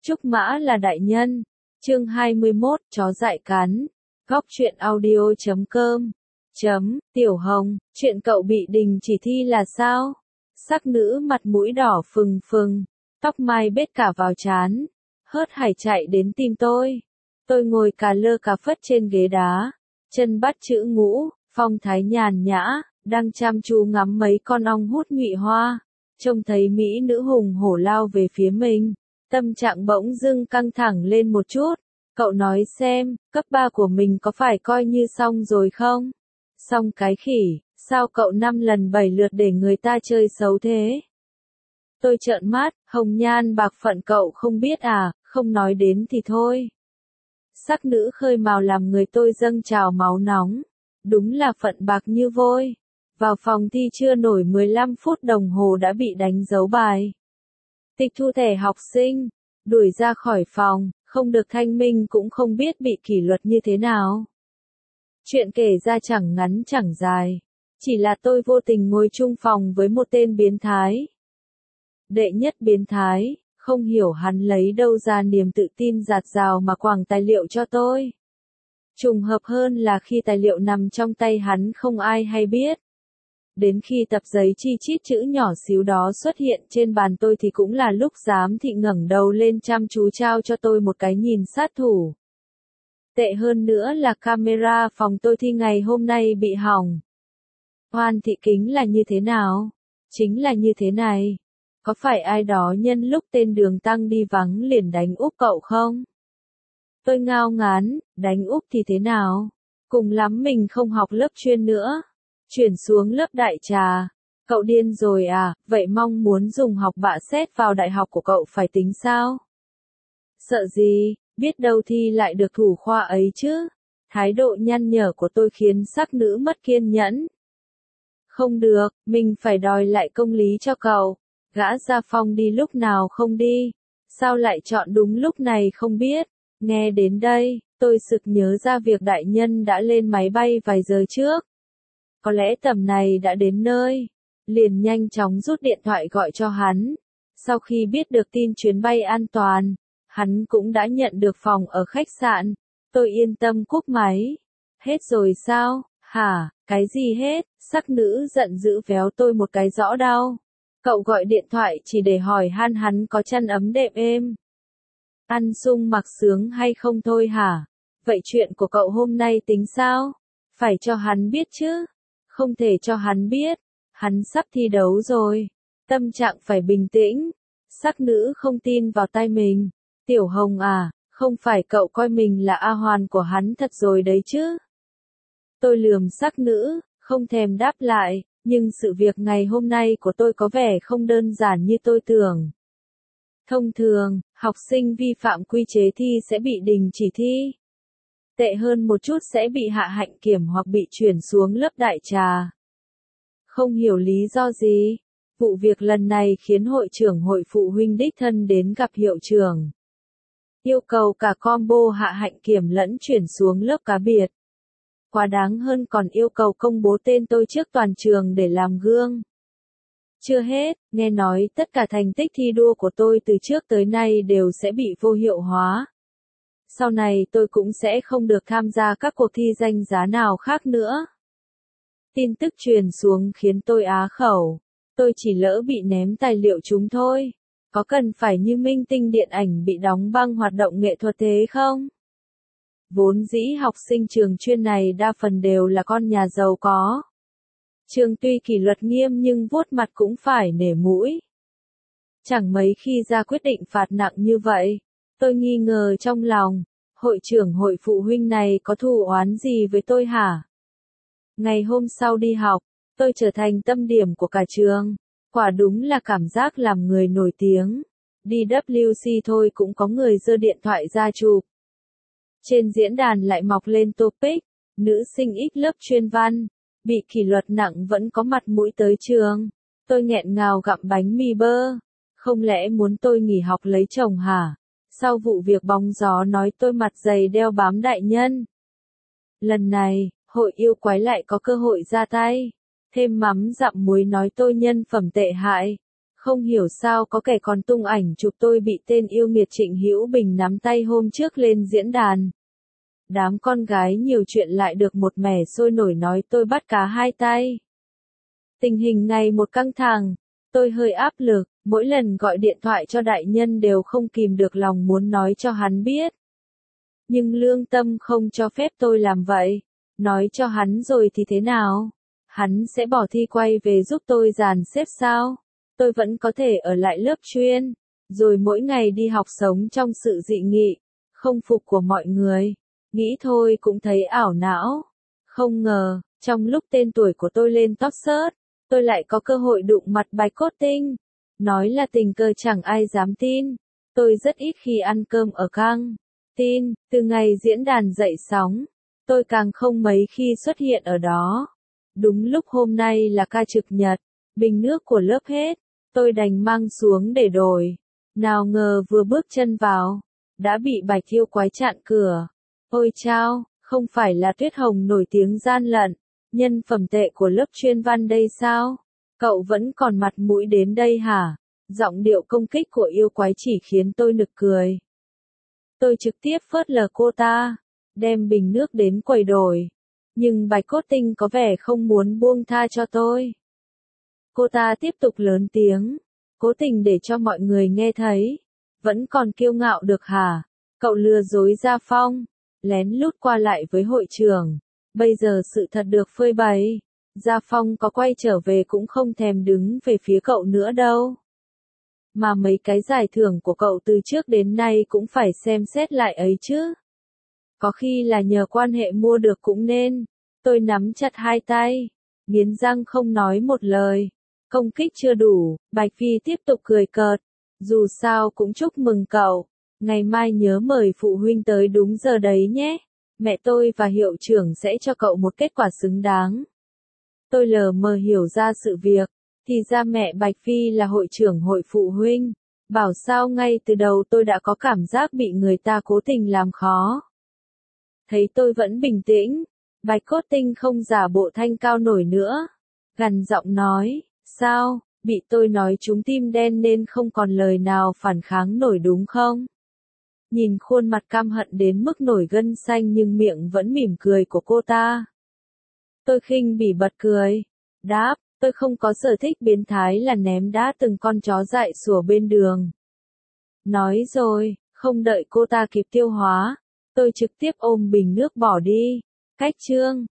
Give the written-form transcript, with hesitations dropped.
Trúc Mã là đại nhân. Chương 21, chó dại cắn. Góc truyện audio.com. Tiểu Hồng, chuyện cậu bị đình chỉ thi là sao? Sắc nữ mặt mũi đỏ phừng phừng, tóc mai bết cả vào trán, hớt hải chạy đến tìm tôi. Tôi ngồi cà lơ cà phất trên ghế đá, chân bắt chữ ngũ, phong thái nhàn nhã, đang chăm chú ngắm mấy con ong hút nhụy hoa. Trông thấy mỹ nữ hùng hổ lao về phía mình, tâm trạng bỗng dưng căng thẳng lên một chút. Cậu nói xem, cấp 3 của mình có phải coi như xong rồi không? Xong cái khỉ, sao cậu 5 lần 7 lượt để người ta chơi xấu thế? Tôi trợn mắt, hồng nhan bạc phận cậu không biết à, không nói đến thì thôi. Sắc nữ khơi mào làm người tôi dâng trào máu nóng. Đúng là phận bạc như vôi. Vào phòng thi chưa nổi 15 phút đồng hồ đã bị đánh dấu bài. Tịch thu thẻ học sinh, đuổi ra khỏi phòng, không được thanh minh cũng không biết bị kỷ luật như thế nào. Chuyện kể ra chẳng ngắn chẳng dài, chỉ là tôi vô tình ngồi chung phòng với một tên biến thái. Đệ nhất biến thái, không hiểu hắn lấy đâu ra niềm tự tin dạt dào mà quàng tài liệu cho tôi. Trùng hợp hơn là khi tài liệu nằm trong tay hắn không ai hay biết. Đến khi tập giấy chi chít chữ nhỏ xíu đó xuất hiện trên bàn tôi thì cũng là lúc giám thị ngẩng đầu lên chăm chú trao cho tôi một cái nhìn sát thủ. Tệ hơn nữa là camera phòng tôi thi ngày hôm nay bị hỏng. Hoan thị kính là như thế nào? Chính là như thế này. Có phải ai đó nhân lúc tên Đường Tăng đi vắng liền đánh úp cậu không? Tôi ngao ngán, đánh úp thì thế nào? Cùng lắm mình không học lớp chuyên nữa. Chuyển xuống lớp đại trà. Cậu điên rồi à, vậy mong muốn dùng học bạ xét vào đại học của cậu phải tính sao? Sợ gì, biết đâu thi lại được thủ khoa ấy chứ. Thái độ nhăn nhở của tôi khiến sắc nữ mất kiên nhẫn. Không được, mình phải đòi lại công lý cho cậu. Gã Gia Phong đi lúc nào không đi? Sao lại chọn đúng lúc này không biết? Nghe đến đây, tôi sực nhớ ra việc đại nhân đã lên máy bay vài giờ trước. Có lẽ tầm này đã đến nơi. Liền nhanh chóng rút điện thoại gọi cho hắn. Sau khi biết được tin chuyến bay an toàn, hắn cũng đã nhận được phòng ở khách sạn. Tôi yên tâm cúp máy. Hết rồi sao? Hả, cái gì hết? Sắc nữ giận dữ véo tôi một cái rõ đau. Cậu gọi điện thoại chỉ để hỏi han hắn có chăn ấm đệm êm. Ăn sung mặc sướng hay không thôi hả? Vậy chuyện của cậu hôm nay tính sao? Phải cho hắn biết chứ. Không thể cho hắn biết. Hắn sắp thi đấu rồi. Tâm trạng phải bình tĩnh. Sắc nữ không tin vào tai mình. Tiểu Hồng à, không phải cậu coi mình là A Hoàn của hắn thật rồi đấy chứ? Tôi lườm sắc nữ, không thèm đáp lại. Nhưng sự việc ngày hôm nay của tôi có vẻ không đơn giản như tôi tưởng. Thông thường, học sinh vi phạm quy chế thi sẽ bị đình chỉ thi. Tệ hơn một chút sẽ bị hạ hạnh kiểm hoặc bị chuyển xuống lớp đại trà. Không hiểu lý do gì, vụ việc lần này khiến hội trưởng hội phụ huynh đích thân đến gặp hiệu trưởng. Yêu cầu cả combo hạ hạnh kiểm lẫn chuyển xuống lớp cá biệt. Quá đáng hơn còn yêu cầu công bố tên tôi trước toàn trường để làm gương. Chưa hết, nghe nói tất cả thành tích thi đua của tôi từ trước tới nay đều sẽ bị vô hiệu hóa. Sau này tôi cũng sẽ không được tham gia các cuộc thi danh giá nào khác nữa. Tin tức truyền xuống khiến tôi á khẩu. Tôi chỉ lỡ bị ném tài liệu chúng thôi. Có cần phải như minh tinh điện ảnh bị đóng băng hoạt động nghệ thuật thế không? Vốn dĩ học sinh trường chuyên này đa phần đều là con nhà giàu có. Trường tuy kỷ luật nghiêm nhưng vuốt mặt cũng phải nể mũi. Chẳng mấy khi ra quyết định phạt nặng như vậy, tôi nghi ngờ trong lòng, hội trưởng hội phụ huynh này có thù oán gì với tôi hả? Ngày hôm sau đi học, tôi trở thành tâm điểm của cả trường. Quả đúng là cảm giác làm người nổi tiếng. Đi WC thôi cũng có người giơ điện thoại ra chụp. Trên diễn đàn lại mọc lên topic, nữ sinh X lớp chuyên văn, bị kỷ luật nặng vẫn có mặt mũi tới trường. Tôi nghẹn ngào gặm bánh mì bơ. Không lẽ muốn tôi nghỉ học lấy chồng hả? Sau vụ việc bóng gió nói tôi mặt dày đeo bám đại nhân. Lần này, hội yêu quái lại có cơ hội ra tay. Thêm mắm dặm muối nói tôi nhân phẩm tệ hại. Không hiểu sao có kẻ còn tung ảnh chụp tôi bị tên yêu nghiệt Trịnh Hữu Bình nắm tay hôm trước lên diễn đàn. Đám con gái nhiều chuyện lại được một mẻ sôi nổi nói tôi bắt cá hai tay. Tình hình ngày một căng thẳng, tôi hơi áp lực, mỗi lần gọi điện thoại cho đại nhân đều không kìm được lòng muốn nói cho hắn biết. Nhưng lương tâm không cho phép tôi làm vậy. Nói cho hắn rồi thì thế nào? Hắn sẽ bỏ thi quay về giúp tôi dàn xếp sao? Tôi vẫn có thể ở lại lớp chuyên, rồi mỗi ngày đi học sống trong sự dị nghị, không phục của mọi người. Nghĩ thôi cũng thấy ảo não. Không ngờ, trong lúc tên tuổi của tôi lên top search, tôi lại có cơ hội đụng mặt Bạch Cốt Tinh. Nói là tình cờ chẳng ai dám tin. Tôi rất ít khi ăn cơm ở căng tin, từ ngày diễn đàn dậy sóng, tôi càng không mấy khi xuất hiện ở đó. Đúng lúc hôm nay là ca trực nhật, bình nước của lớp hết, tôi đành mang xuống để đổi. Nào ngờ vừa bước chân vào, đã bị Bạch yêu quái chặn cửa. Ôi chao, không phải là Tuyết Hồng nổi tiếng gian lận, nhân phẩm tệ của lớp chuyên văn đây sao? Cậu vẫn còn mặt mũi đến đây hả? Giọng điệu công kích của yêu quái chỉ khiến tôi nực cười. Tôi trực tiếp phớt lờ cô ta, đem bình nước đến quầy đổi. Nhưng Bạch Cốt Tinh có vẻ không muốn buông tha cho tôi. Cô ta tiếp tục lớn tiếng, cố tình để cho mọi người nghe thấy. Vẫn còn kiêu ngạo được hả? Cậu lừa dối Gia Phong, lén lút qua lại với hội trưởng. Bây giờ sự thật được phơi bày. Gia Phong có quay trở về cũng không thèm đứng về phía cậu nữa đâu. Mà mấy cái giải thưởng của cậu từ trước đến nay cũng phải xem xét lại ấy chứ. Có khi là nhờ quan hệ mua được cũng nên. Tôi nắm chặt hai tay, nghiến răng không nói một lời. Công kích chưa đủ, Bạch Phi tiếp tục cười cợt. Dù sao cũng chúc mừng cậu. Ngày mai nhớ mời phụ huynh tới đúng giờ đấy nhé. Mẹ tôi và hiệu trưởng sẽ cho cậu một kết quả xứng đáng. Tôi lờ mờ hiểu ra sự việc. Thì ra mẹ Bạch Phi là hội trưởng hội phụ huynh. Bảo sao ngay từ đầu tôi đã có cảm giác bị người ta cố tình làm khó. Thấy tôi vẫn bình tĩnh, Bạch Cốt Tinh không giả bộ thanh cao nổi nữa. Gằn giọng nói, sao, bị tôi nói trúng tim đen nên không còn lời nào phản kháng nổi đúng không? Nhìn khuôn mặt căm hận đến mức nổi gân xanh nhưng miệng vẫn mỉm cười của cô ta. Tôi khinh bỉ bật cười. Đáp, tôi không có sở thích biến thái là ném đá từng con chó dại sủa bên đường. Nói rồi, không đợi cô ta kịp tiêu hóa, tôi trực tiếp ôm bình nước bỏ đi. Cách chương